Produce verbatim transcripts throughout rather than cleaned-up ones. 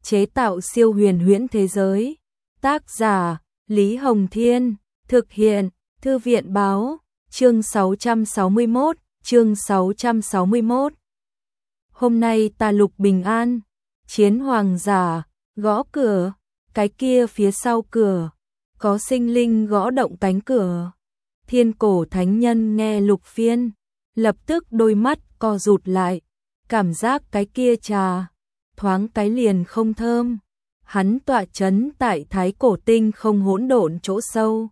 chế tạo siêu huyền huyễn thế giới. Tác giả Lý Hồng Thiên, thực hiện Thư viện Báo, chương sáu trăm sáu mươi mốt, chương sáu trăm sáu mươi mốt. Hôm nay ta Lục bình an, chiến hoàng giả, gõ cửa, cái kia phía sau cửa, có sinh linh gõ động cánh cửa. Thiên cổ thánh nhân nghe Lục Phiên, lập tức đôi mắt co rụt lại, cảm giác cái kia trà, thoáng cái liền không thơm. Hắn tọa chấn tại Thái Cổ Tinh không hỗn độn chỗ sâu.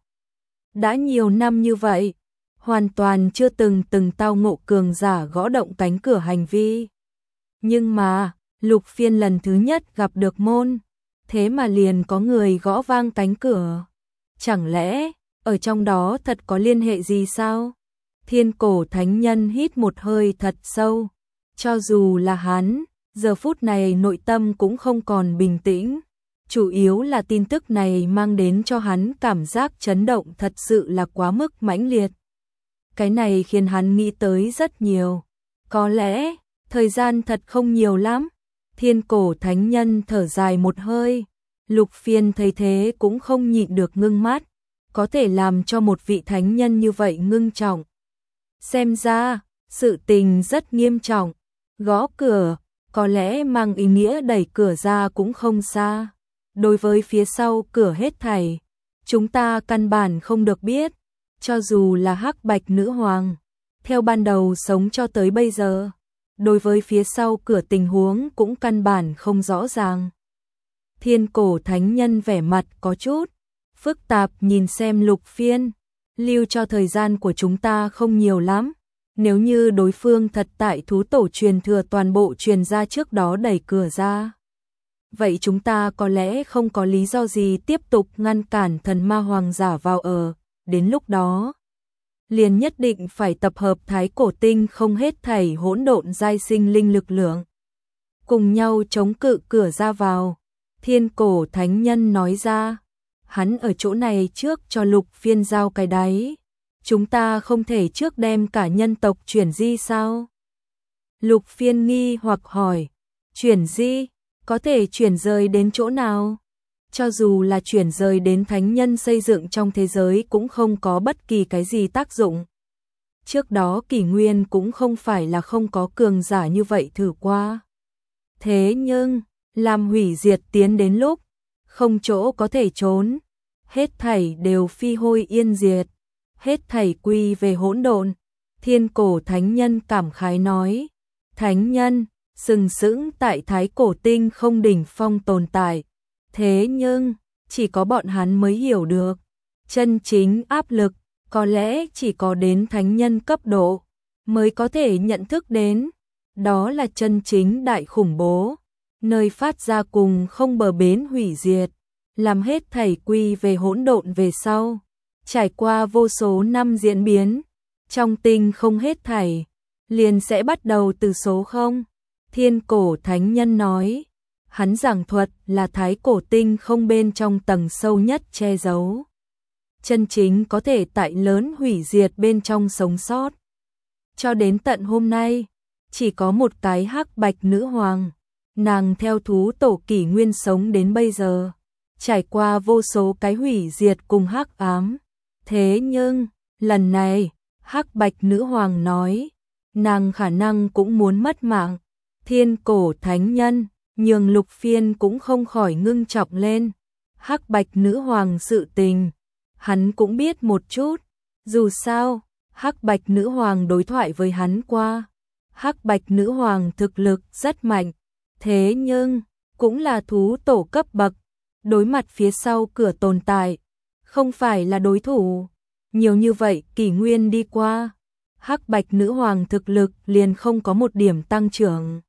Đã nhiều năm như vậy, hoàn toàn chưa từng từng tao ngộ cường giả gõ động cánh cửa hành vi. Nhưng mà, Lục Phiên lần thứ nhất gặp được môn, thế mà liền có người gõ vang cánh cửa. Chẳng lẽ, ở trong đó thật có liên hệ gì sao? Thiên cổ thánh nhân hít một hơi thật sâu. Cho dù là hắn, giờ phút này nội tâm cũng không còn bình tĩnh. Chủ yếu là tin tức này mang đến cho hắn cảm giác chấn động thật sự là quá mức mãnh liệt. Cái này khiến hắn nghĩ tới rất nhiều. Có lẽ, thời gian thật không nhiều lắm. Thiên cổ thánh nhân thở dài một hơi. Lục Phiên thấy thế cũng không nhịn được ngưng mắt. Có thể làm cho một vị thánh nhân như vậy ngưng trọng. Xem ra, sự tình rất nghiêm trọng. Gõ cửa, có lẽ mang ý nghĩa đẩy cửa ra cũng không xa. Đối với phía sau cửa hết thảy, chúng ta căn bản không được biết. Cho dù là Hắc Bạch Nữ Hoàng, theo ban đầu sống cho tới bây giờ, đối với phía sau cửa tình huống cũng căn bản không rõ ràng. Thiên cổ thánh nhân vẻ mặt có chút phức tạp nhìn xem Lục Phiên, lưu cho thời gian của chúng ta không nhiều lắm. Nếu như đối phương thật tại thú tổ truyền thừa toàn bộ truyền ra trước đó đẩy cửa ra, vậy chúng ta có lẽ không có lý do gì tiếp tục ngăn cản thần ma hoàng giả vào ở. Đến lúc đó, liền nhất định phải tập hợp Thái Cổ Tinh không hết thảy hỗn độn giai sinh linh lực lượng, cùng nhau chống cự cửa ra vào. Thiên cổ thánh nhân nói ra, hắn ở chỗ này trước cho Lục Phiên giao cái đáy. Chúng ta không thể trước đem cả nhân tộc chuyển di sao? Lục Phiên nghi hoặc hỏi, chuyển di, có thể chuyển rời đến chỗ nào? Cho dù là chuyển rời đến thánh nhân xây dựng trong thế giới cũng không có bất kỳ cái gì tác dụng. Trước đó kỷ nguyên cũng không phải là không có cường giả như vậy thử qua. Thế nhưng, làm hủy diệt tiến đến lúc, không chỗ có thể trốn. Hết thảy đều phi hôi yên diệt. Hết thảy quy về hỗn độn. Thiên cổ thánh nhân cảm khái nói. Thánh nhân, sừng sững tại Thái Cổ Tinh không đỉnh phong tồn tại. Thế nhưng, chỉ có bọn hắn mới hiểu được. Chân chính áp lực, có lẽ chỉ có đến thánh nhân cấp độ, mới có thể nhận thức đến. Đó là chân chính đại khủng bố, nơi phát ra cùng không bờ bến hủy diệt, làm hết thảy quy về hỗn độn về sau. Trải qua vô số năm diễn biến, trong tinh không hết thảy, liền sẽ bắt đầu từ số không. Thiên cổ thánh nhân nói, hắn giảng thuật là Thái Cổ Tinh không bên trong tầng sâu nhất che giấu. Chân chính có thể tại lớn hủy diệt bên trong sống sót. Cho đến tận hôm nay, chỉ có một cái Hắc Bạch Nữ Hoàng, nàng theo thú tổ kỷ nguyên sống đến bây giờ, trải qua vô số cái hủy diệt cùng hắc ám. Thế nhưng, lần này, Hắc Bạch Nữ Hoàng nói, nàng khả năng cũng muốn mất mạng. Thiên cổ thánh nhân, nhường Lục Phiên cũng không khỏi ngưng trọng lên. Hắc Bạch Nữ Hoàng sự tình, hắn cũng biết một chút. Dù sao, Hắc Bạch Nữ Hoàng đối thoại với hắn qua. Hắc Bạch Nữ Hoàng thực lực rất mạnh, thế nhưng, cũng là thú tổ cấp bậc. Đối mặt phía sau cửa tồn tại, không phải là đối thủ. Nhiều như vậy kỷ nguyên đi qua, Hắc Bạch Nữ Hoàng thực lực liền không có một điểm tăng trưởng.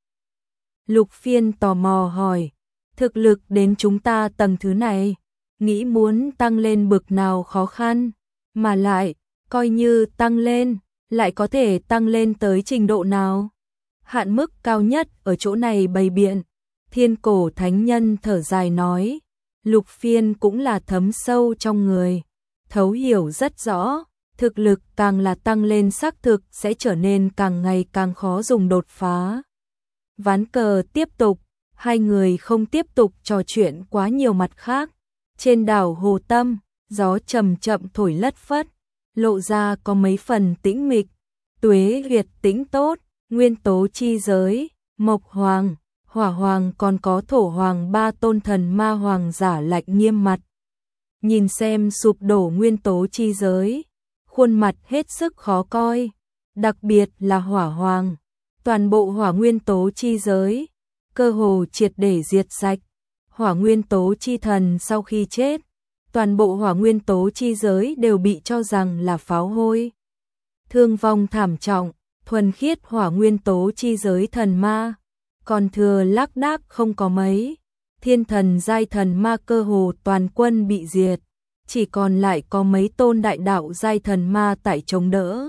Lục Phiên tò mò hỏi, thực lực đến chúng ta tầng thứ này, nghĩ muốn tăng lên bực nào khó khăn, mà lại, coi như tăng lên, lại có thể tăng lên tới trình độ nào? Hạn mức cao nhất ở chỗ này bày biện. Thiên cổ thánh nhân thở dài nói, Lục Phiên cũng là thấm sâu trong người, thấu hiểu rất rõ, thực lực càng là tăng lên xác thực sẽ trở nên càng ngày càng khó dùng đột phá. Ván cờ tiếp tục, Hai người không tiếp tục trò chuyện quá nhiều mặt khác. Trên đảo Hồ Tâm, gió chậm chậm thổi lất phất, lộ ra có mấy phần tĩnh mịch. Tuế Việt tĩnh tốt, nguyên tố chi giới, Mộc Hoàng, Hỏa Hoàng còn có Thổ Hoàng ba tôn thần ma hoàng giả lạnh nghiêm mặt. Nhìn xem sụp đổ nguyên tố chi giới, khuôn mặt hết sức khó coi, đặc biệt là Hỏa Hoàng. Toàn bộ hỏa nguyên tố chi giới, cơ hồ triệt để diệt sạch. Hỏa nguyên tố chi thần sau khi chết, toàn bộ hỏa nguyên tố chi giới đều bị cho rằng là pháo hôi. Thương vong thảm trọng, thuần khiết hỏa nguyên tố chi giới thần ma, còn thừa lác đác không có mấy. Thiên thần giai thần ma cơ hồ toàn quân bị diệt, chỉ còn lại có mấy tôn đại đạo giai thần ma tại chống đỡ.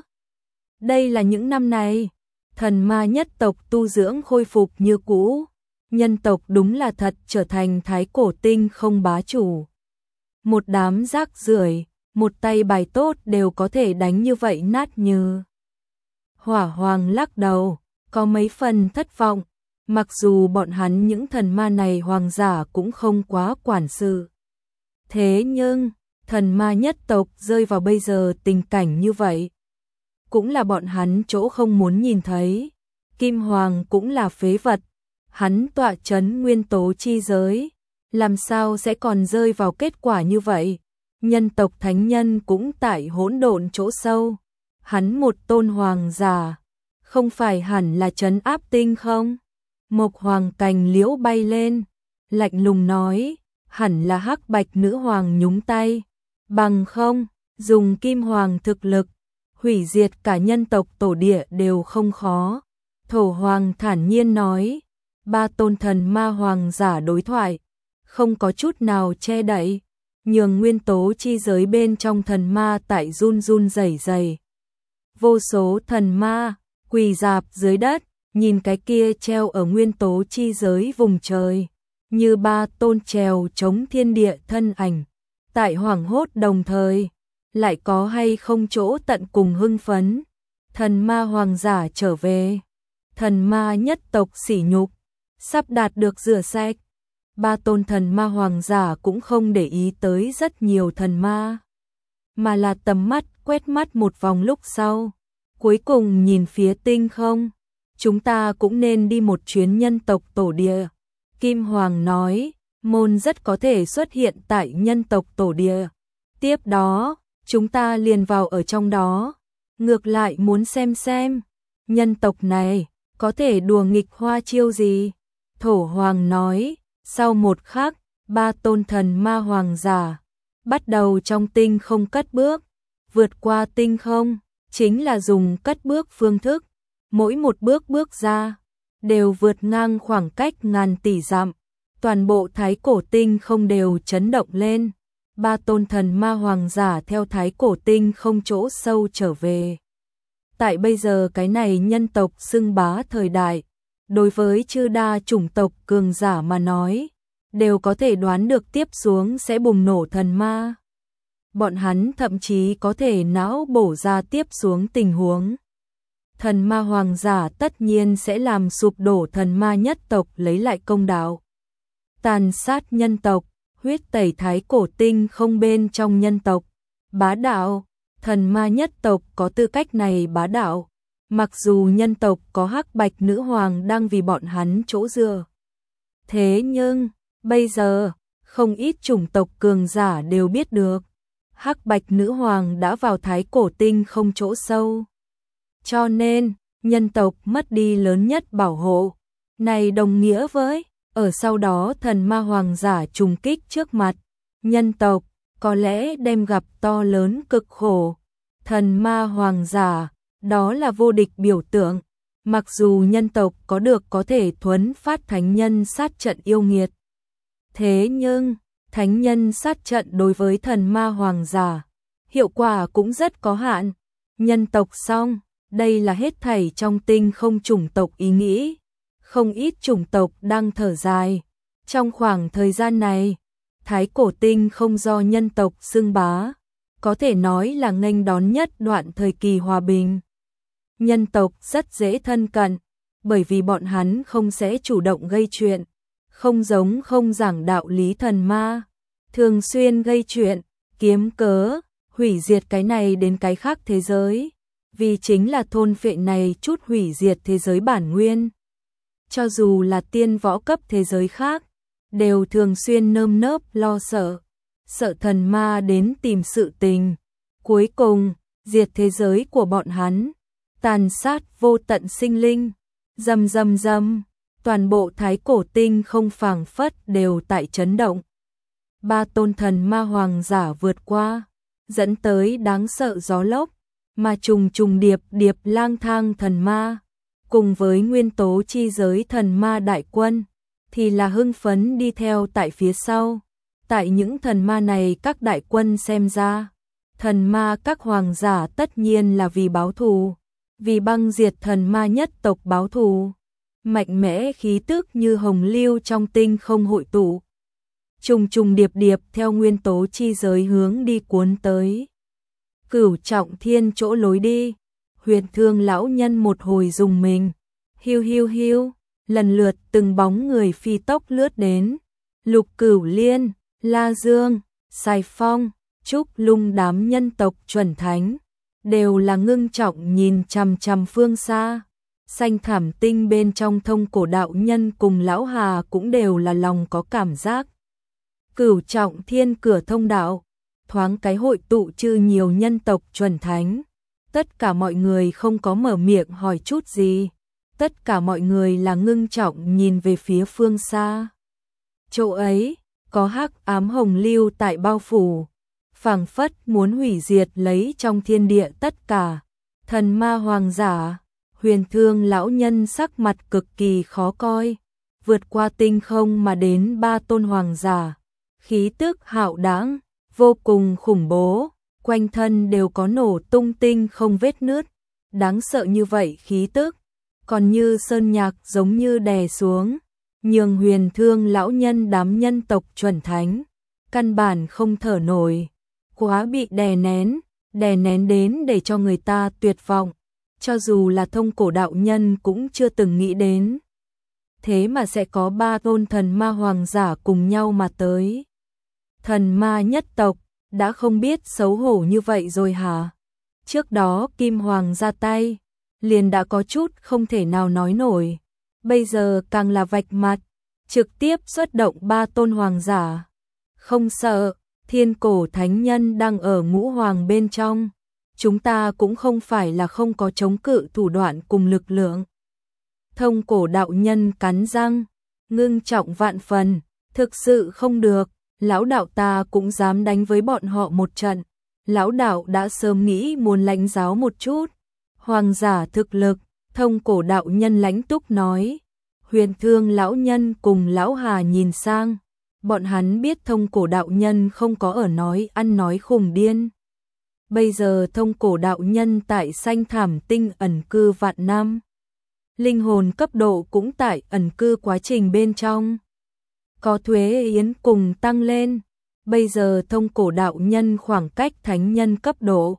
Đây là những năm này, thần ma nhất tộc tu dưỡng khôi phục như cũ, nhân tộc đúng là thật trở thành thái cổ tinh không bá chủ. Một đám rác rưởi, một tay bài tốt đều có thể đánh như vậy nát như. Hỏa Hoàng lắc đầu, có mấy phần thất vọng, mặc dù bọn hắn những thần ma này hoàng giả cũng không quá quản sự. Thế nhưng, thần ma nhất tộc rơi vào bây giờ tình cảnh như vậy, cũng là bọn hắn chỗ không muốn nhìn thấy. Kim Hoàng cũng là phế vật, hắn tọa chấn nguyên tố chi giới, làm sao sẽ còn rơi vào kết quả như vậy. Nhân tộc thánh nhân cũng tại hỗn độn chỗ sâu, hắn một tôn hoàng giả, không phải hẳn là trấn áp tinh không? Mộc Hoàng cành liễu bay lên, lạnh lùng nói, hẳn là Hắc Bạch nữ hoàng nhúng tay, bằng không, dùng Kim Hoàng thực lực, hủy diệt cả nhân tộc tổ địa đều không khó. Thổ Hoàng thản nhiên nói, ba tôn thần ma hoàng giả đối thoại, không có chút nào che đậy, nhường nguyên tố chi giới bên trong thần ma tại run run rẩy rẩy. Vô số thần ma quỳ rạp dưới đất, nhìn cái kia treo ở nguyên tố chi giới vùng trời, như ba tôn trèo chống thiên địa thân ảnh. Tại hoảng hốt đồng thời, lại có hay không chỗ tận cùng hưng phấn. Thần ma hoàng giả trở về, thần ma nhất tộc sỉ nhục, sắp đạt được rửa sạch. Ba tôn thần ma hoàng giả cũng không để ý tới rất nhiều thần ma, mà là tầm mắt quét mắt một vòng lúc sau, cuối cùng nhìn phía tinh không. Chúng ta cũng nên đi một chuyến nhân tộc tổ địa. Kim Hoàng nói, môn rất có thể xuất hiện tại nhân tộc tổ địa. Tiếp đó, chúng ta liền vào ở trong đó. Ngược lại muốn xem xem, nhân tộc này có thể đùa nghịch hoa chiêu gì. Thổ Hoàng nói, sau một khắc, ba tôn thần ma hoàng giả bắt đầu trong tinh không cất bước. Vượt qua tinh không, chính là dùng cất bước phương thức. Mỗi một bước bước ra, đều vượt ngang khoảng cách ngàn tỷ dặm. Toàn bộ thái cổ tinh không đều chấn động lên. Ba tôn thần ma hoàng giả theo thái cổ tinh không chỗ sâu trở về. Tại bây giờ cái này nhân tộc xưng bá thời đại, đối với chư đa chủng tộc cường giả mà nói, đều có thể đoán được tiếp xuống sẽ bùng nổ thần ma. Bọn hắn thậm chí có thể não bổ ra tiếp xuống tình huống. Thần ma hoàng giả tất nhiên sẽ làm sụp đổ thần ma nhất tộc lấy lại công đạo. Tàn sát nhân tộc, huyết tẩy thái cổ tinh không bên trong nhân tộc. Bá đạo, thần ma nhất tộc có tư cách này bá đạo. Mặc dù nhân tộc có Hắc Bạch nữ hoàng đang vì bọn hắn chỗ dựa. Thế nhưng, bây giờ, không ít chủng tộc cường giả đều biết được. Hắc Bạch nữ hoàng đã vào thái cổ tinh không chỗ sâu. Cho nên, nhân tộc mất đi lớn nhất bảo hộ. Này đồng nghĩa với, ở sau đó thần ma hoàng giả trùng kích trước mặt. Nhân tộc, có lẽ đem gặp to lớn cực khổ. Thần ma hoàng giả, đó là vô địch biểu tượng. Mặc dù nhân tộc có được có thể thuấn phát thánh nhân sát trận yêu nghiệt. Thế nhưng, thánh nhân sát trận đối với thần ma hoàng giả, hiệu quả cũng rất có hạn. Nhân tộc xong, đây là hết thảy trong tinh không chủng tộc ý nghĩ. Không ít chủng tộc đang thở dài. Trong khoảng thời gian này, thái cổ tinh không do nhân tộc xưng bá, có thể nói là nghênh đón nhất đoạn thời kỳ hòa bình. Nhân tộc rất dễ thân cận, bởi vì bọn hắn không sẽ chủ động gây chuyện, không giống không giảng đạo lý thần ma, thường xuyên gây chuyện, kiếm cớ, hủy diệt cái này đến cái khác thế giới, vì chính là thôn phệ này chút hủy diệt thế giới bản nguyên. Cho dù là tiên võ cấp thế giới khác, đều thường xuyên nơm nớp lo sợ, sợ thần ma đến tìm sự tình, cuối cùng diệt thế giới của bọn hắn, tàn sát vô tận sinh linh, rầm rầm rầm, toàn bộ thái cổ tinh không phảng phất đều tại chấn động. Ba tôn thần ma hoàng giả vượt qua, dẫn tới đáng sợ gió lốc, mà trùng trùng điệp điệp lang thang thần ma, cùng với nguyên tố chi giới thần ma đại quân, thì là hưng phấn đi theo tại phía sau. Tại những thần ma này các đại quân xem ra, thần ma các hoàng giả tất nhiên là vì báo thù, vì băng diệt thần ma nhất tộc báo thù. Mạnh mẽ khí tức như hồng lưu trong tinh không hội tụ, trùng trùng điệp điệp theo nguyên tố chi giới hướng đi cuốn tới. Cửu Trọng Thiên chỗ lối đi, Huyền Thương lão nhân một hồi dùng mình, hiu hiu hiu, lần lượt từng bóng người phi tốc lướt đến. Lục Cửu Liên, La Dương, Sài Phong, Trúc Lung đám nhân tộc chuẩn thánh, đều là ngưng trọng nhìn chằm chằm phương xa. Xanh Thảm Tinh bên trong Thông Cổ đạo nhân cùng lão Hà cũng đều là lòng có cảm giác. Cửu Trọng Thiên cửa thông đạo, thoáng cái hội tụ chư nhiều nhân tộc chuẩn thánh. Tất cả mọi người không có mở miệng hỏi chút gì, tất cả mọi người là ngưng trọng nhìn về phía phương xa. Chỗ ấy, có hắc ám hồng lưu tại bao phủ, phảng phất muốn hủy diệt lấy trong thiên địa tất cả. Thần ma hoàng giả, Huyền Thương lão nhân sắc mặt cực kỳ khó coi, vượt qua tinh không mà đến ba tôn hoàng giả, khí tức hạo đãng, vô cùng khủng bố, quanh thân đều có nổ tung tinh không vết nứt, đáng sợ như vậy khí tức, còn như sơn nhạc giống như đè xuống, nhường Huyền Thương lão nhân đám nhân tộc chuẩn thánh, căn bản không thở nổi, quá bị đè nén, đè nén đến để cho người ta tuyệt vọng. Cho dù là Thông Cổ đạo nhân cũng chưa từng nghĩ đến. Thế mà sẽ có ba tôn thần ma hoàng giả cùng nhau mà tới. Thần ma nhất tộc, đã không biết xấu hổ như vậy rồi hả? Trước đó Kim Hoàng ra tay, liền đã có chút không thể nào nói nổi. Bây giờ càng là vạch mặt, trực tiếp xuất động ba tôn hoàng giả. Không sợ, Thiên Cổ thánh nhân đang ở ngũ hoàng bên trong. Chúng ta cũng không phải là không có chống cự thủ đoạn cùng lực lượng. Thông Cổ đạo nhân cắn răng, ngưng trọng vạn phần, thực sự không được, lão đạo ta cũng dám đánh với bọn họ một trận. Lão đạo đã sớm nghĩ muốn lãnh giáo một chút. Hoàng giả thực lực, Thông Cổ đạo nhân lãnh túc nói. Huyền Thương lão nhân cùng lão Hà nhìn sang, bọn hắn biết Thông Cổ đạo nhân không có ở nói ăn nói khùng điên. Bây giờ Thông Cổ đạo nhân tại Xanh Thảm Tinh ẩn cư vạn năm. Linh hồn cấp độ cũng tại ẩn cư quá trình bên trong. Có thuế yến cùng tăng lên. Bây giờ Thông Cổ đạo nhân khoảng cách thánh nhân cấp độ.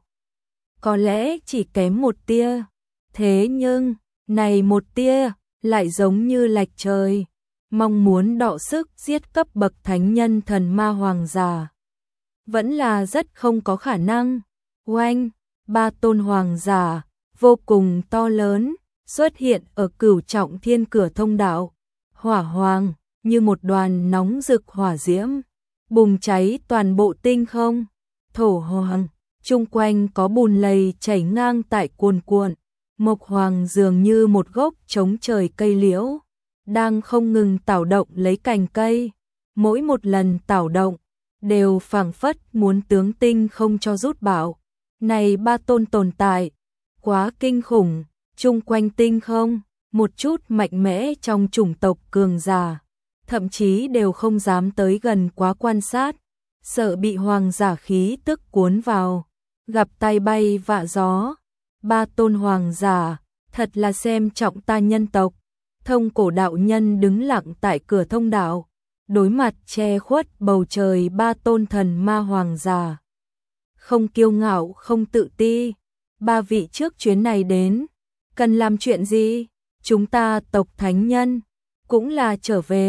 Có lẽ chỉ kém một tia. Thế nhưng, này một tia, lại giống như lệch trời. Mong muốn đọ sức giết cấp bậc thánh nhân thần ma hoàng giả. Vẫn là rất không có khả năng. Oanh, ba tôn hoàng giả, vô cùng to lớn, xuất hiện ở Cửu Trọng Thiên cửa thông đạo. Hỏa hoàng, như một đoàn nóng rực hỏa diễm, bùng cháy toàn bộ tinh không. Thổ hoàng, chung quanh có bùn lầy chảy ngang tại cuồn cuộn. Mộc hoàng dường như một gốc chống trời cây liễu, đang không ngừng tảo động lấy cành cây. Mỗi một lần tảo động, đều phảng phất muốn tướng tinh không cho rút bảo. Này ba tôn tồn tại, quá kinh khủng, chung quanh tinh không, một chút mạnh mẽ trong chủng tộc cường giả, thậm chí đều không dám tới gần quá quan sát, sợ bị hoàng giả khí tức cuốn vào, gặp tai bay vạ gió. Ba tôn hoàng giả, thật là xem trọng ta nhân tộc. Thông Cổ đạo nhân đứng lặng tại cửa thông đạo, đối mặt che khuất bầu trời ba tôn thần ma hoàng giả. Không kiêu ngạo, không tự ti. Ba vị trước chuyến này đến, cần làm chuyện gì? Chúng ta tộc thánh nhân, cũng là trở về,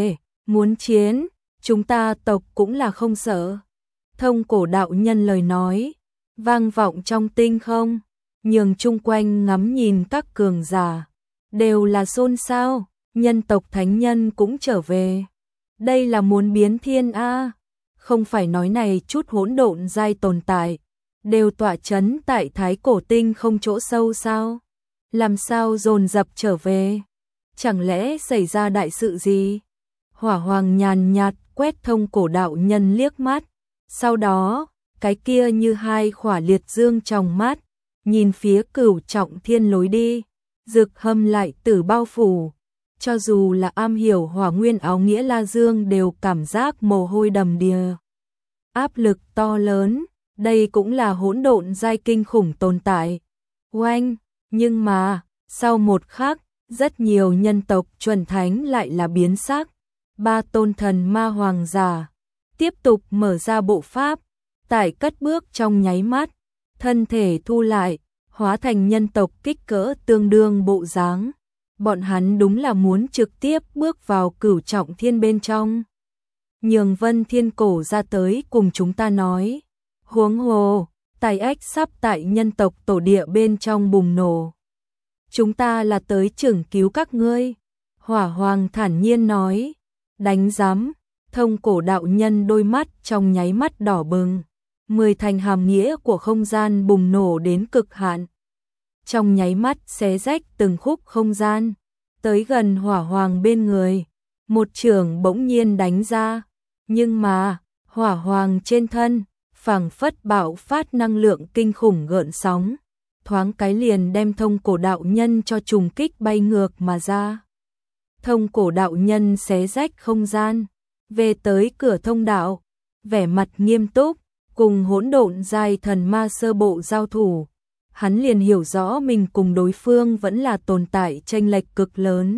Muốn chiến, chúng ta tộc cũng là không sợ. Thông cổ đạo nhân lời nói, vang vọng trong tinh không, nhường chung quanh ngắm nhìn các cường giả. Đều là xôn xao, nhân tộc thánh nhân cũng trở về. Đây là muốn biến thiên a, không phải nói này chút hỗn độn giai tồn tại, đều tọa chấn tại thái cổ tinh không chỗ sâu sao? Làm sao dồn dập trở về? Chẳng lẽ xảy ra đại sự gì? Hỏa Hoàng nhàn nhạt quét thông cổ đạo nhân liếc mắt, sau đó, cái kia như hai khỏa liệt dương trong mắt, nhìn phía Cửu Trọng Thiên lối đi, rực hâm lại tử bao phủ. Cho dù là am hiểu hỏa nguyên áo nghĩa La Dương đều cảm giác mồ hôi đầm đìa. Áp lực to lớn, đây cũng là hỗn độn giai kinh khủng tồn tại. Oanh, nhưng mà, sau một khắc, rất nhiều nhân tộc chuẩn thánh lại là biến sắc. Ba tôn thần ma hoàng giả, tiếp tục mở ra bộ pháp, tại cất bước trong nháy mắt, thân thể thu lại, hóa thành nhân tộc kích cỡ tương đương bộ dáng. Bọn hắn đúng là muốn trực tiếp bước vào Cửu Trọng Thiên bên trong. Nhường Vân Thiên Cổ ra tới cùng chúng ta nói. Huống hồ, tài ách sắp tại nhân tộc tổ địa bên trong bùng nổ. Chúng ta là tới chưởng cứu các ngươi. Hỏa Hoàng thản nhiên nói. Đánh giám, thông cổ đạo nhân đôi mắt trong nháy mắt đỏ bừng. Mười thành hàm nghĩa của không gian bùng nổ đến cực hạn. Trong nháy mắt xé rách từng khúc không gian, tới gần Hỏa Hoàng bên người, một chưởng bỗng nhiên đánh ra, nhưng mà, Hỏa Hoàng trên thân, phảng phất bạo phát năng lượng kinh khủng gợn sóng, thoáng cái liền đem thông cổ đạo nhân cho trùng kích bay ngược mà ra. Thông cổ đạo nhân xé rách không gian, về tới cửa thông đạo, vẻ mặt nghiêm túc, cùng hỗn độn giai thần ma sơ bộ giao thủ. Hắn liền hiểu rõ mình cùng đối phương vẫn là tồn tại chênh lệch cực lớn.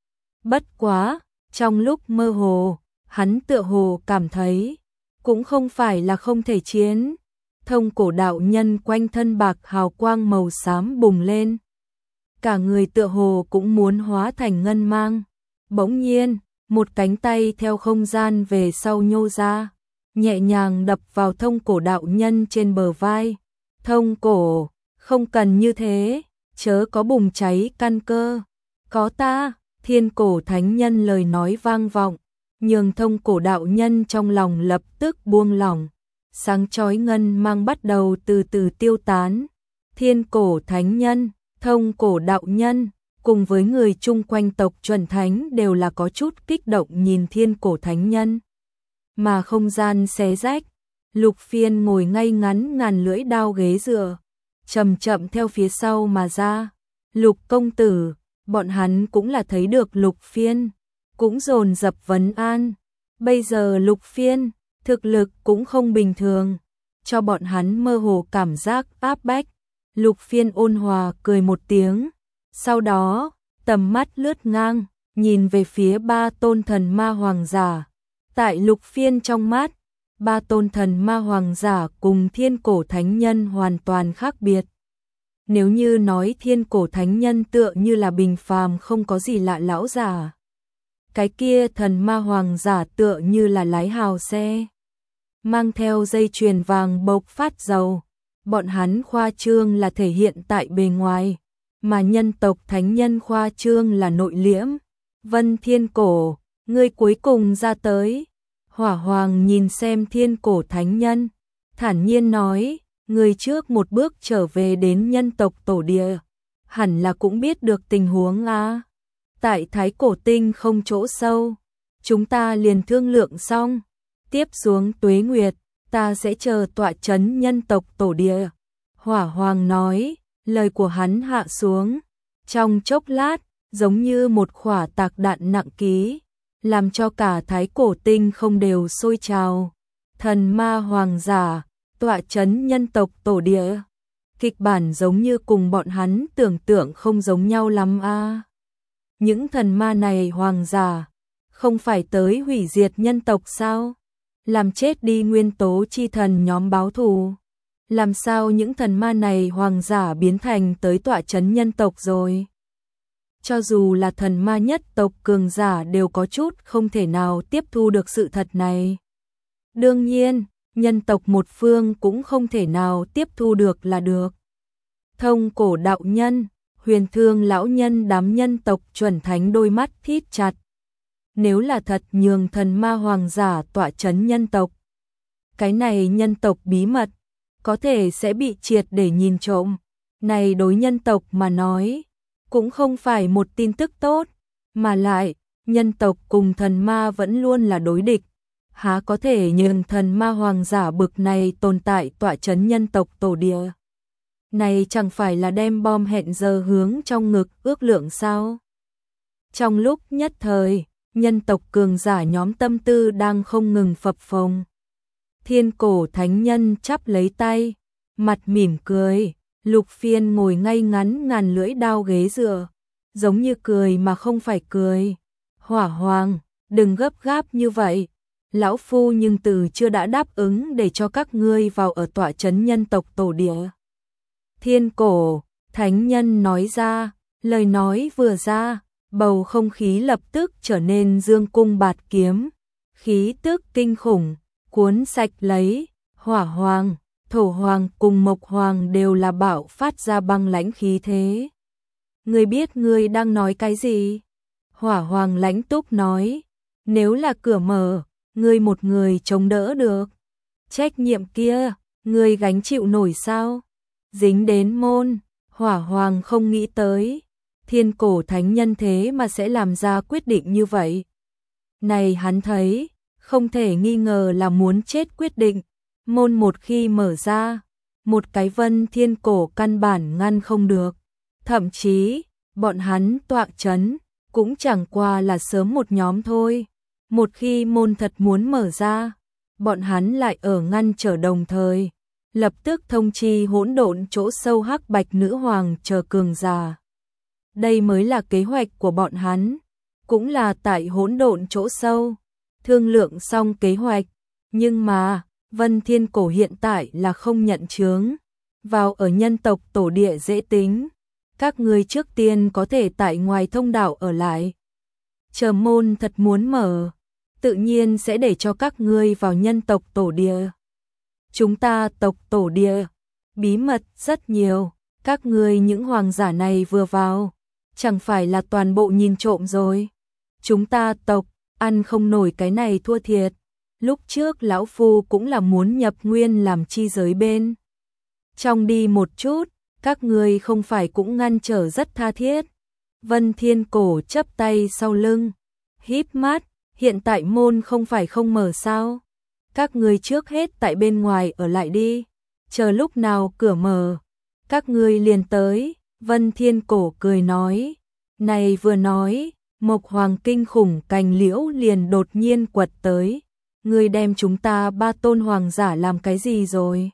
Bất quá, trong lúc mơ hồ, hắn tựa hồ cảm thấy, cũng không phải là không thể chiến. Thông cổ đạo nhân quanh thân bạc hào quang màu xám bùng lên. Cả người tựa hồ cũng muốn hóa thành ngân mang. Bỗng nhiên, một cánh tay theo không gian về sau nhô ra, nhẹ nhàng đập vào thông cổ đạo nhân trên bờ vai. Thông cổ, không cần như thế, chớ có bùng cháy căn cơ. Có ta, thiên cổ thánh nhân lời nói vang vọng, nhường thông cổ đạo nhân trong lòng lập tức buông lỏng. Sáng chói ngân mang bắt đầu từ từ tiêu tán. Thiên cổ thánh nhân, thông cổ đạo nhân, cùng với người chung quanh tộc chuẩn thánh đều là có chút kích động nhìn thiên cổ thánh nhân. Mà không gian xé rách, Lục Phiên ngồi ngay ngắn ngàn lưỡi đao ghế dựa, chậm chậm theo phía sau mà ra. Lục công tử, bọn hắn cũng là thấy được Lục Phiên, cũng dồn dập vấn an. Bây giờ Lục Phiên, thực lực cũng không bình thường, cho bọn hắn mơ hồ cảm giác áp bách. Lục Phiên ôn hòa cười một tiếng, sau đó, tầm mắt lướt ngang, nhìn về phía ba tôn thần ma hoàng giả. Tại Lục Phiên trong mắt, ba tôn thần ma hoàng giả cùng thiên cổ thánh nhân hoàn toàn khác biệt. Nếu như nói thiên cổ thánh nhân tựa như là bình phàm không có gì lạ lão giả, cái kia thần ma hoàng giả tựa như là lái hào xe, mang theo dây chuyền vàng bộc phát dầu. Bọn hắn khoa trương là thể hiện tại bề ngoài, mà nhân tộc thánh nhân khoa trương là nội liễm. Vân Thiên Cổ, ngươi cuối cùng ra tới. Hỏa Hoàng nhìn xem thiên cổ thánh nhân, thản nhiên nói, người trước một bước trở về đến nhân tộc tổ địa, hẳn là cũng biết được tình huống à. Tại thái cổ tinh không chỗ sâu, chúng ta liền thương lượng xong, tiếp xuống tuế nguyệt, ta sẽ chờ tọa chấn nhân tộc tổ địa. Hỏa Hoàng nói, lời của hắn hạ xuống, trong chốc lát, giống như một quả tạc đạn nặng ký, làm cho cả thái cổ tinh không đều sôi trào. Thần ma hoàng giả, tọa chấn nhân tộc tổ địa. Kịch bản giống như cùng bọn hắn tưởng tượng không giống nhau lắm a. À. Những thần ma này hoàng giả, không phải tới hủy diệt nhân tộc sao? Làm chết đi nguyên tố chi thần nhóm báo thù. Làm sao những thần ma này hoàng giả biến thành tới tọa chấn nhân tộc rồi? Cho dù là thần ma nhất tộc cường giả đều có chút không thể nào tiếp thu được sự thật này. Đương nhiên, nhân tộc một phương cũng không thể nào tiếp thu được là được. Thông cổ đạo nhân, Huyền Thương lão nhân đám nhân tộc chuẩn thánh đôi mắt thít chặt. Nếu là thật nhường thần ma hoàng giả tọa chấn nhân tộc, cái này nhân tộc bí mật, có thể sẽ bị triệt để nhìn trộm. Này đối nhân tộc mà nói, cũng không phải một tin tức tốt, mà lại, nhân tộc cùng thần ma vẫn luôn là đối địch. Há có thể nhường thần ma hoàng giả bực này tồn tại tọa chấn nhân tộc tổ địa. Này chẳng phải là đem bom hẹn giờ hướng trong ngực ước lượng sao? Trong lúc nhất thời, nhân tộc cường giả nhóm tâm tư đang không ngừng phập phồng. Thiên cổ thánh nhân chắp lấy tay, mặt mỉm cười, Lục Phiên ngồi ngay ngắn ngàn lưỡi đao ghế dựa, giống như cười mà không phải cười. Hỏa Hoàng, đừng gấp gáp như vậy, lão phu nhưng từ chưa đã đáp ứng để cho các ngươi vào ở tọa trấn nhân tộc tổ địa. Thiên cổ, thánh nhân nói ra, lời nói vừa ra, bầu không khí lập tức trở nên dương cung bạt kiếm, khí tức kinh khủng, cuốn sạch lấy, Hỏa Hoàng, Thổ Hoàng cùng Mộc Hoàng đều là bạo phát ra băng lãnh khí thế. Ngươi biết ngươi đang nói cái gì? Hỏa Hoàng lãnh túc nói, nếu là cửa mở, ngươi một người chống đỡ được. Trách nhiệm kia, ngươi gánh chịu nổi sao? Dính đến môn, Hỏa Hoàng không nghĩ tới, thiên cổ thánh nhân thế mà sẽ làm ra quyết định như vậy. Này hắn thấy, không thể nghi ngờ là muốn chết quyết định, môn một khi mở ra, một cái vân thiên cổ căn bản ngăn không được. Thậm chí, bọn hắn tọa chấn, cũng chẳng qua là sớm một nhóm thôi. Một khi môn thật muốn mở ra, bọn hắn lại ở ngăn trở đồng thời, lập tức thông chi hỗn độn chỗ sâu hắc bạch nữ hoàng chờ cường giả. Đây mới là kế hoạch của bọn hắn, cũng là tại hỗn độn chỗ sâu, thương lượng xong kế hoạch, nhưng mà, Vân Thiên Cổ hiện tại là không nhận chướng, vào ở nhân tộc tổ địa dễ tính, các ngươi trước tiên có thể tại ngoài thông đạo ở lại. Chờ môn thật muốn mở, tự nhiên sẽ để cho các ngươi vào nhân tộc tổ địa. Chúng ta tộc tổ địa, bí mật rất nhiều, các ngươi những hoàng giả này vừa vào, chẳng phải là toàn bộ nhìn trộm rồi. Chúng ta tộc, ăn không nổi cái này thua thiệt. Lúc trước lão phu cũng là muốn nhập nguyên làm chi giới bên trong đi một chút, các ngươi không phải cũng ngăn trở rất tha thiết. Vân Thiên Cổ chắp tay sau lưng, híp mắt, hiện tại môn không phải không mở sao? Các ngươi trước hết tại bên ngoài ở lại đi, chờ lúc nào cửa mở, các ngươi liền tới. Vân Thiên Cổ cười nói, này vừa nói, Mộc Hoàng kinh khủng cành liễu liền đột nhiên quật tới. Ngươi đem chúng ta ba tôn hoàng giả làm cái gì rồi?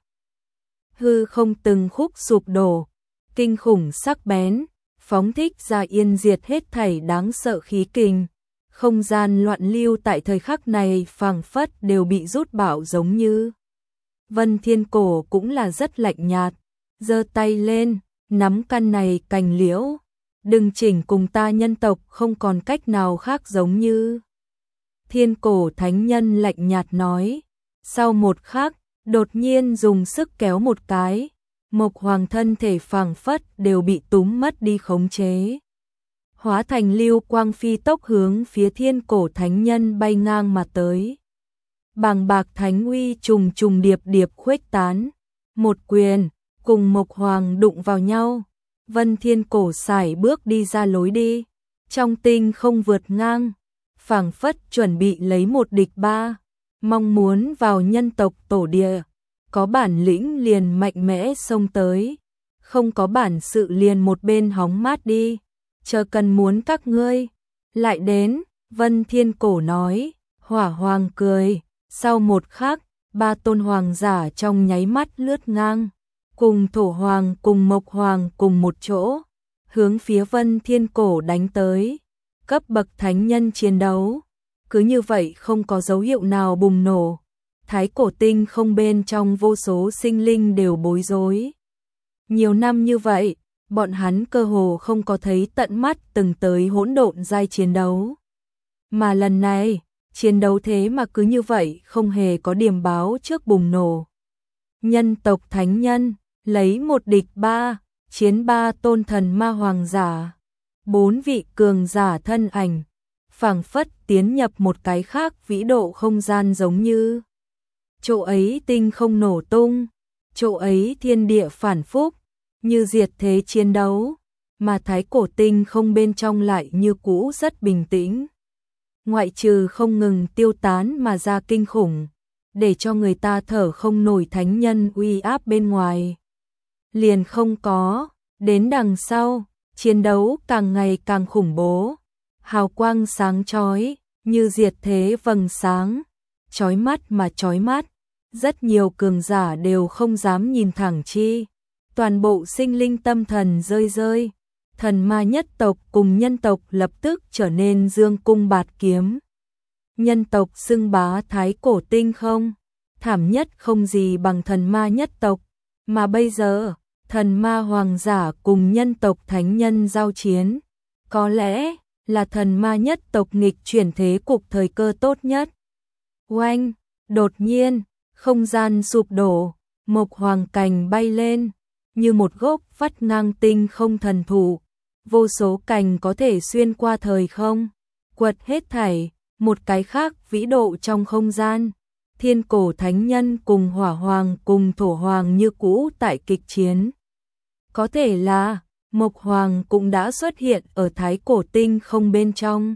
Hư không từng khúc sụp đổ, kinh khủng sắc bén, phóng thích ra yên diệt hết thảy đáng sợ khí kình. Không gian loạn lưu tại thời khắc này phảng phất đều bị rút bạo giống như. Vân Thiên Cổ cũng là rất lạnh nhạt, giơ tay lên, nắm căn này cành liễu. Đừng chỉnh cùng ta nhân tộc không còn cách nào khác giống như. Thiên cổ thánh nhân lạnh nhạt nói, sau một khắc, đột nhiên dùng sức kéo một cái, Mộc Hoàng thân thể phảng phất đều bị túm mất đi khống chế. Hóa thành lưu quang phi tốc hướng phía thiên cổ thánh nhân bay ngang mà tới. Bàng bạc thánh uy trùng trùng điệp điệp khuếch tán, một quyền, cùng Mộc Hoàng đụng vào nhau. Vân Thiên Cổ sải bước đi ra lối đi, trong tinh không vượt ngang, phảng phất chuẩn bị lấy một địch ba, mong muốn vào nhân tộc tổ địa, có bản lĩnh liền mạnh mẽ xông tới, không có bản sự liền một bên hóng mát đi, chờ cần muốn các ngươi lại đến. Vân Thiên Cổ nói, Hỏa Hoàng cười, sau một khắc, ba tôn hoàng giả trong nháy mắt lướt ngang, cùng Thổ Hoàng cùng Mộc Hoàng cùng một chỗ, hướng phía Vân Thiên Cổ đánh tới. Cấp bậc thánh nhân chiến đấu, cứ như vậy không có dấu hiệu nào bùng nổ. Thái cổ tinh không bên trong vô số sinh linh đều bối rối. Nhiều năm như vậy, bọn hắn cơ hồ không có thấy tận mắt từng tới hỗn độn giai chiến đấu. Mà lần này, chiến đấu thế mà cứ như vậy không hề có điểm báo trước bùng nổ. Nhân tộc thánh nhân, lấy một địch ba, chiến ba tôn thần ma hoàng giả. Bốn vị cường giả thân ảnh, phảng phất tiến nhập một cái khác vĩ độ không gian giống như. Chỗ ấy tinh không nổ tung, chỗ ấy thiên địa phản phúc, như diệt thế chiến đấu, mà thái cổ tinh không bên trong lại như cũ rất bình tĩnh. Ngoại trừ không ngừng tiêu tán mà ra kinh khủng, để cho người ta thở không nổi thánh nhân uy áp bên ngoài. Liền không có, đến đằng sau, chiến đấu càng ngày càng khủng bố, hào quang sáng chói, như diệt thế vầng sáng, chói mắt mà chói mắt, rất nhiều cường giả đều không dám nhìn thẳng chi, toàn bộ sinh linh tâm thần rơi rơi, thần ma nhất tộc cùng nhân tộc lập tức trở nên dương cung bạt kiếm. Nhân tộc xưng bá thái cổ tinh không, thảm nhất không gì bằng thần ma nhất tộc, mà bây giờ, thần ma hoàng giả cùng nhân tộc thánh nhân giao chiến, có lẽ là thần ma nhất tộc nghịch chuyển thế cục thời cơ tốt nhất. Oanh, đột nhiên, không gian sụp đổ, mộc hoàng cành bay lên, như một gốc vắt ngang tinh không thần thụ, vô số cành có thể xuyên qua thời không, quật hết thảy, một cái khác vĩ độ trong không gian. Thiên cổ thánh nhân cùng hỏa hoàng cùng thổ hoàng như cũ tại kịch chiến. Có thể là, mộc hoàng cũng đã xuất hiện ở thái cổ tinh không bên trong.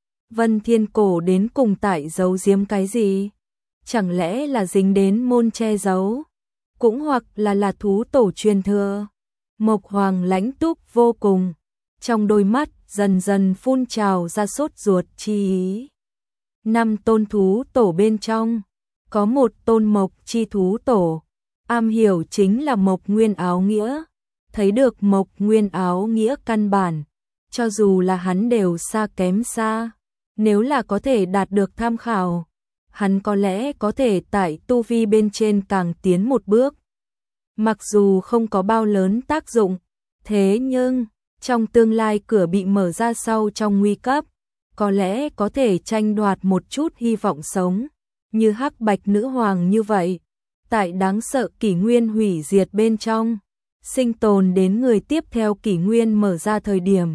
Vân thiên cổ đến cùng tại giấu giếm cái gì? Chẳng lẽ là dính đến môn che giấu? Cũng hoặc là là thú tổ truyền thừa? Mộc hoàng lãnh túc vô cùng, trong đôi mắt dần dần phun trào ra sốt ruột chi ý. Năm tôn thú tổ bên trong, có một tôn mộc chi thú tổ, am hiểu chính là mộc nguyên áo nghĩa, thấy được mộc nguyên áo nghĩa căn bản, cho dù là hắn đều xa kém xa, nếu là có thể đạt được tham khảo, hắn có lẽ có thể tại tu vi bên trên càng tiến một bước. Mặc dù không có bao lớn tác dụng, thế nhưng, trong tương lai cửa bị mở ra sau trong nguy cấp, có lẽ có thể tranh đoạt một chút hy vọng sống, như hắc bạch nữ hoàng như vậy, tại đáng sợ kỷ nguyên hủy diệt bên trong, sinh tồn đến người tiếp theo kỷ nguyên mở ra thời điểm.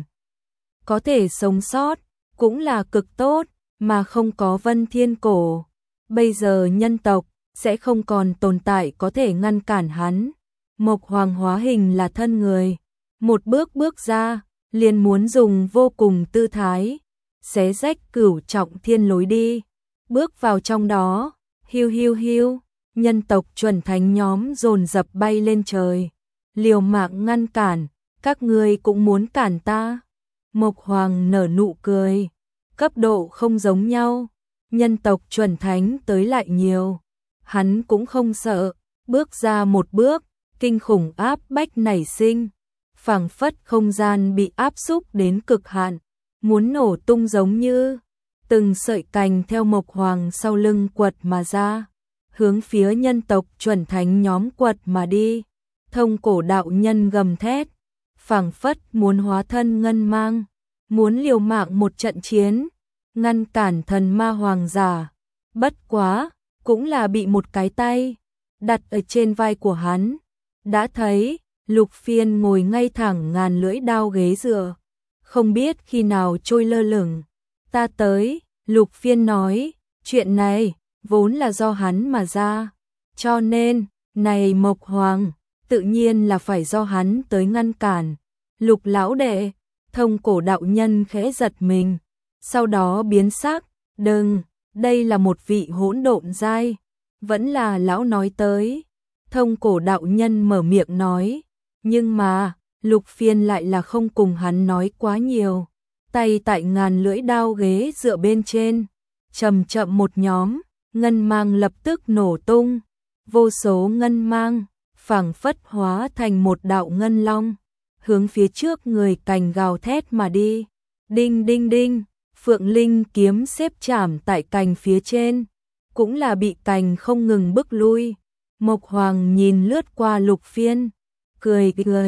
Có thể sống sót, cũng là cực tốt, mà không có vân thiên cổ. Bây giờ nhân tộc, sẽ không còn tồn tại có thể ngăn cản hắn. Mộc hoàng hóa hình là thân người, một bước bước ra, liền muốn dùng vô cùng tư thái, xé rách cửu trọng thiên lối đi, bước vào trong đó, hiu hiu hiu, nhân tộc chuẩn thánh nhóm dồn dập bay lên trời, liều mạng ngăn cản, các ngươi cũng muốn cản ta. Mộc hoàng nở nụ cười, cấp độ không giống nhau, nhân tộc chuẩn thánh tới lại nhiều, hắn cũng không sợ, bước ra một bước, kinh khủng áp bách nảy sinh, phảng phất không gian bị áp xúc đến cực hạn, muốn nổ tung giống như từng sợi cành theo mộc hoàng sau lưng quật mà ra, hướng phía nhân tộc chuẩn thánh nhóm quật mà đi. Thông cổ đạo nhân gầm thét, phảng phất muốn hóa thân ngân mang, muốn liều mạng một trận chiến, ngăn cản thần ma hoàng giả. Bất quá, cũng là bị một cái tay đặt ở trên vai của hắn. Đã thấy, Lục Phiên ngồi ngay thẳng ngàn lưỡi đao ghế dựa, không biết khi nào trôi lơ lửng. Ta tới, Lục Phiên nói, chuyện này vốn là do hắn mà ra, cho nên, này Mộc Hoàng, tự nhiên là phải do hắn tới ngăn cản. Lục lão đệ, thông cổ đạo nhân khẽ giật mình, sau đó biến sắc, đừng, đây là một vị hỗn độn giai, vẫn là lão nói tới. Thông cổ đạo nhân mở miệng nói, nhưng mà, Lục Phiên lại là không cùng hắn nói quá nhiều, tay tại ngàn lưỡi đao ghế dựa bên trên, chậm chậm một nhóm, ngân mang lập tức nổ tung, vô số ngân mang, phảng phất hóa thành một đạo ngân long, hướng phía trước người cành gào thét mà đi. Đinh đinh đinh, Phượng Linh kiếm xếp chạm tại cành phía trên, cũng là bị cành không ngừng bức lui. Mộc Hoàng nhìn lướt qua Lục Phiên, cười cười,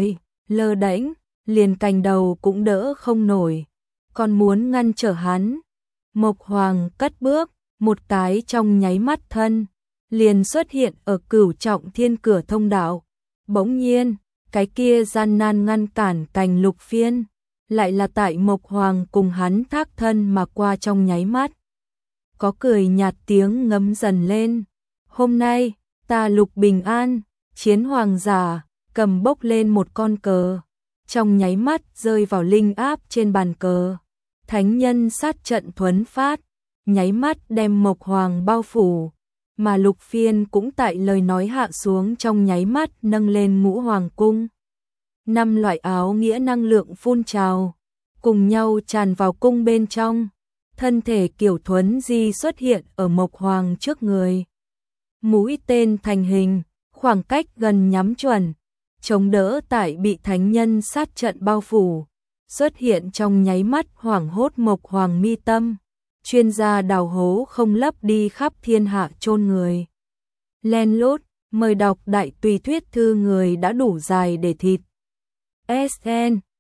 lơ đễnh, liền cành đầu cũng đỡ không nổi, còn muốn ngăn trở hắn. Mộc Hoàng cất bước, một cái trong nháy mắt thân, liền xuất hiện ở cửu trọng thiên cửa thông đạo. Bỗng nhiên, cái kia gian nan ngăn cản cành lục phiên, lại là tại Mộc Hoàng cùng hắn thác thân mà qua trong nháy mắt. Có cười nhạt tiếng ngấm dần lên. Hôm nay, ta Lục bình an, chiến hoàng giả, cầm bốc lên một con cờ. Trong nháy mắt rơi vào linh áp trên bàn cờ. Thánh nhân sát trận thuấn phát, nháy mắt đem Mộc Hoàng bao phủ. Mà Lục Phiên cũng tại lời nói hạ xuống trong nháy mắt nâng lên ngũ hoàng cung. Năm loại áo nghĩa năng lượng phun trào, cùng nhau tràn vào cung bên trong. Thân thể kiểu thuấn di xuất hiện ở Mộc Hoàng trước người. Mũi tên thành hình, khoảng cách gần nhắm chuẩn, chống đỡ tại bị thánh nhân sát trận bao phủ. Xuất hiện trong nháy mắt hoảng hốt Mộc Hoàng mi tâm. Chuyên gia đào hố không lấp đi khắp thiên hạ chôn người. Len lút, mời đọc đại tùy thuyết thư người đã đủ dài để thịt. ét en